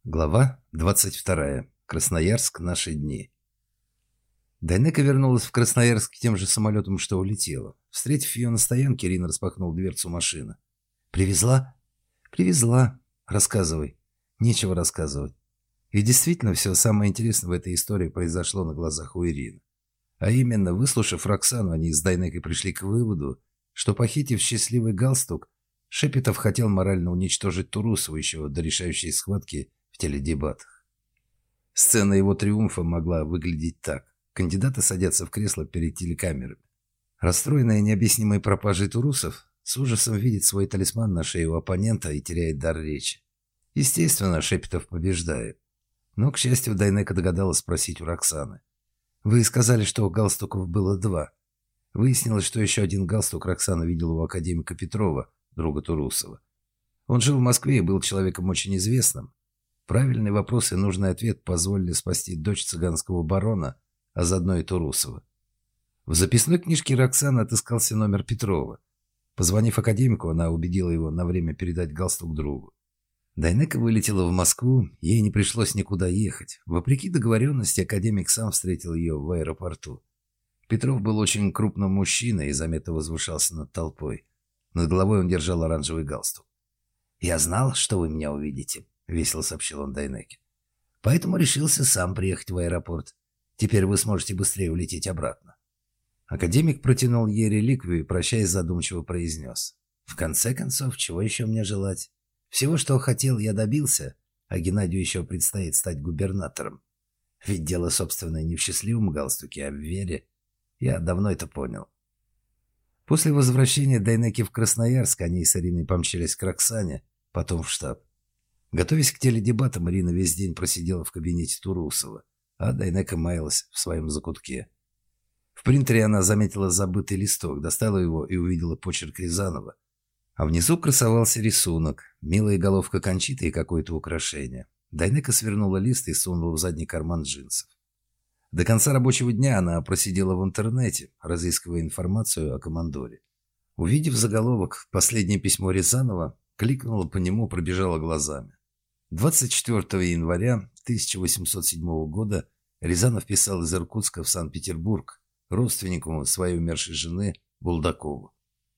Глава 22. Красноярск. Наши дни. Дайнека вернулась в Красноярск тем же самолетом, что улетела. Встретив ее на стоянке, Ирина распахнула дверцу машины. «Привезла?» «Привезла. Рассказывай». «Нечего рассказывать». И действительно, все самое интересное в этой истории произошло на глазах у Ирины. А именно, выслушав Роксану, они с Дайнекой пришли к выводу, что, похитив счастливый галстук, Шепетов хотел морально уничтожить Турусову еще до решающей схватки в теледебатах. Сцена его триумфа могла выглядеть так. Кандидаты садятся в кресло перед телекамерами. Расстроенная необъяснимой пропажей Турусов с ужасом видит свой талисман на шее у оппонента и теряет дар речи. Естественно, Шепетов побеждает. Но, к счастью, Дайнека догадалась спросить у Роксаны. «Вы сказали, что галстуков было 2. Выяснилось, что еще один галстук Роксана видела у академика Петрова, друга Турусова. Он жил в Москве и был человеком очень известным. Правильный вопрос и нужный ответ позволили спасти дочь цыганского барона, а заодно и Турусова. В записной книжке Роксаны отыскался номер Петрова. Позвонив академику, она убедила его на время передать галстук другу. Дайнека вылетела в Москву, ей не пришлось никуда ехать. Вопреки договоренности, академик сам встретил ее в аэропорту. Петров был очень крупным мужчиной и заметно возвышался над толпой. Над головой он держал оранжевый галстук. «Я знал, что вы меня увидите», — весело сообщил он Дайнеке. «Поэтому решился сам приехать в аэропорт. Теперь вы сможете быстрее улететь обратно». Академик протянул ей реликвию и, прощаясь, задумчиво произнес. «В конце концов, чего еще мне желать? Всего, что хотел, я добился, а Геннадию еще предстоит стать губернатором. Ведь дело, собственно, не в счастливом галстуке, а в вере. Я давно это понял». После возвращения Дайнеки в Красноярск они с Ириной помчались к Роксане, потом в штаб. Готовясь к теледебатам, Ирина весь день просидела в кабинете Турусова, а Дайнека маялась в своем закутке. В принтере она заметила забытый листок, достала его и увидела почерк Рязанова. А внизу красовался рисунок, милая головка Кончиты и какое-то украшение. Дайнека свернула лист и сунула в задний карман джинсов. До конца рабочего дня она просидела в интернете, разыскивая информацию о командоре. Увидев заголовок «Последнее письмо Рязанова», кликнула по нему, пробежала глазами. 24 января 1807 года Рязанов писал из Иркутска в Санкт-Петербург родственнику своей умершей жены Булдакову.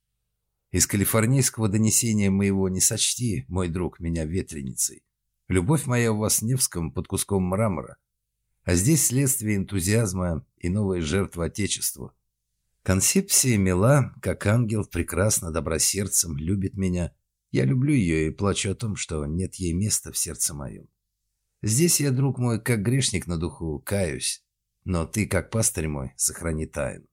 «Из калифорнийского донесения моего не сочти, мой друг, меня ветреницей. Любовь моя у вас в Невском под куском мрамора. А здесь следствие энтузиазма и новая жертва Отечеству. Концепция мила, как ангел, прекрасно, добра сердцем, любит меня. Я люблю ее и плачу о том, что нет ей места в сердце моем. Здесь я, друг мой, как грешник на духу, каюсь. Но ты, как пастырь мой, сохрани тайну».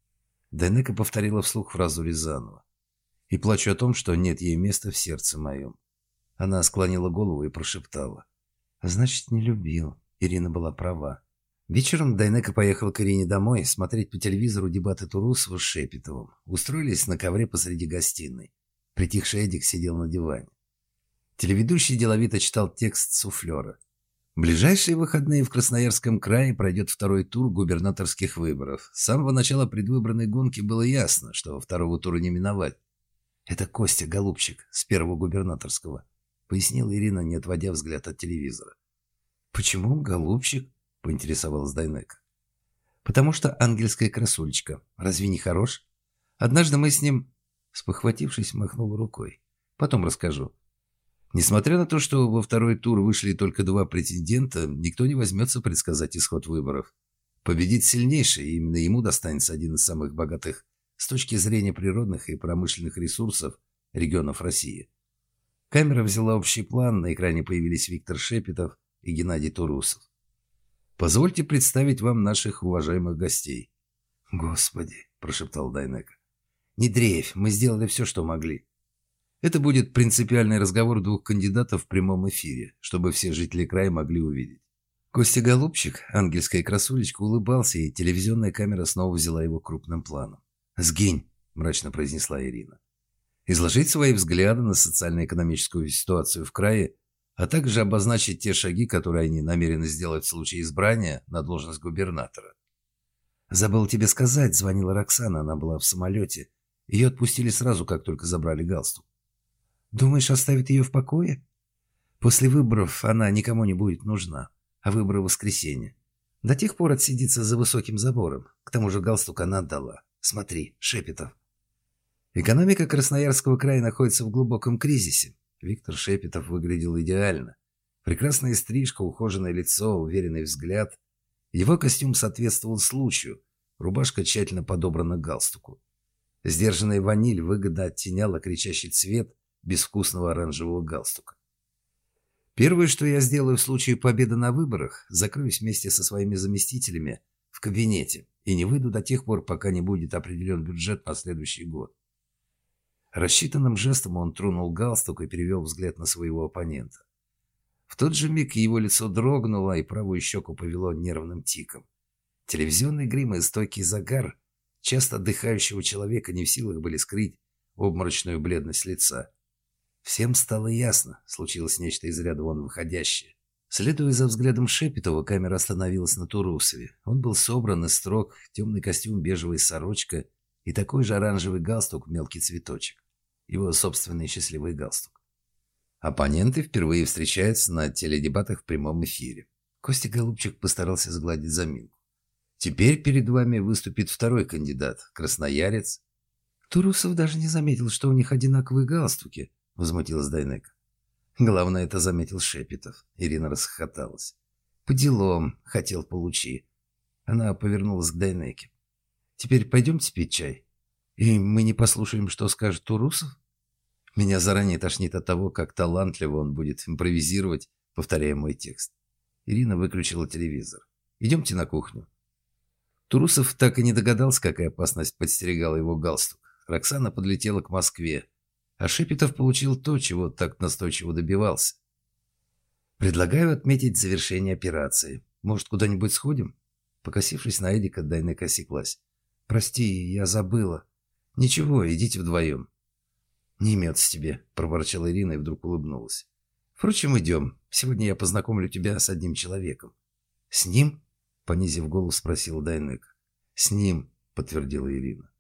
Дайнека повторила вслух фразу Рязанова. «И плачу о том, что нет ей места в сердце моем». Она склонила голову и прошептала. «Значит, не любил». Ирина была права. Вечером Дайнека поехала к Ирине домой смотреть по телевизору дебаты Турусова с Шепетовым. Устроились на ковре посреди гостиной. Притихший Эдик сидел на диване. Телеведущий деловито читал текст суфлера. В ближайшие выходные в Красноярском крае пройдет второй тур губернаторских выборов. С самого начала предвыборной гонки было ясно, что второго тура не миновать. «Это Костя, голубчик, с первого губернаторского», — пояснила Ирина, не отводя взгляд от телевизора. «Почему голубчик?» — поинтересовалась Дайнека. «Потому что ангельская красулечка. Разве не хорош? Однажды мы с ним...» Спохватившись, махнул рукой. «Потом расскажу. Несмотря на то, что во второй тур вышли только 2 претендента, никто не возьмется предсказать исход выборов. Победит сильнейший, и именно ему достанется один из самых богатых с точки зрения природных и промышленных ресурсов регионов России». Камера взяла общий план, на экране появились Виктор Шепетов и Геннадий Турусов. «Позвольте представить вам наших уважаемых гостей». «Господи», – прошептал Дайнека. «Не дрейфь, мы сделали все, что могли». Это будет принципиальный разговор 2 кандидатов в прямом эфире, чтобы все жители края могли увидеть. Костя Голубчик, ангельская красулечка, улыбался, и телевизионная камера снова взяла его крупным планом. «Сгинь», – мрачно произнесла Ирина. «Изложить свои взгляды на социально-экономическую ситуацию в крае, а также обозначить те шаги, которые они намерены сделать в случае избрания на должность губернатора». «Забыл тебе сказать», — звонила Роксана, она была в самолете. Ее отпустили сразу, как только забрали галстук. «Думаешь, оставить ее в покое?» После выборов она никому не будет нужна, а выборы в воскресенье. До тех пор отсидится за высоким забором. К тому же галстук она отдала. Смотри, Шепетов. Экономика Красноярского края находится в глубоком кризисе. Виктор Шепетов выглядел идеально. Прекрасная стрижка, ухоженное лицо, уверенный взгляд. Его костюм соответствовал случаю. Рубашка тщательно подобрана к галстуку. Сдержанная ваниль выгодно оттеняла кричащий цвет безвкусного оранжевого галстука. Первое, что я сделаю в случае победы на выборах, закроюсь вместе со своими заместителями в кабинете и не выйду до тех пор, пока не будет определен бюджет на следующий год. Рассчитанным жестом он тронул галстук и перевел взгляд на своего оппонента. В тот же миг его лицо дрогнуло, и правую щеку повело нервным тиком. Телевизионный грим и стойкий загар часто отдыхающего человека не в силах были скрыть обморочную бледность лица. Всем стало ясно, случилось нечто из ряда вон выходящее. Следуя за взглядом Шепетова, камера остановилась на Турусове. Он был собран и строг, темный костюм, бежевая сорочка и такой же оранжевый галстук, мелкий цветочек. Его собственный счастливый галстук. Оппоненты впервые встречаются на теледебатах в прямом эфире. Костя Голубчик постарался сгладить заминку. Теперь перед вами выступит второй кандидат, красноярец. Турусов даже не заметил, что у них одинаковые галстуки, возмутилась Дайнека. Главное, это заметил Шепетов. Ирина расхохоталась. По делам, хотел получи. Она повернулась к Дайнеке. Теперь пойдемте пить чай. И мы не послушаем, что скажет Турусов? Меня заранее тошнит от того, как талантливо он будет импровизировать, повторяя мой текст. Ирина выключила телевизор. Идемте на кухню. Турусов так и не догадался, какая опасность подстерегала его галстук. Роксана подлетела к Москве, а Шепетов получил то, чего так настойчиво добивался. «Предлагаю отметить завершение операции. Может, куда-нибудь сходим?» Покосившись на Эдика, Дайнека осеклась. «Прости, я забыла». «Ничего, идите вдвоем». «Не имется тебе», — проворчала Ирина и вдруг улыбнулась. «Впрочем, идем. Сегодня я познакомлю тебя с одним человеком». «С ним?» — понизив голос, спросила Дайнека. «С ним», — подтвердила Ирина.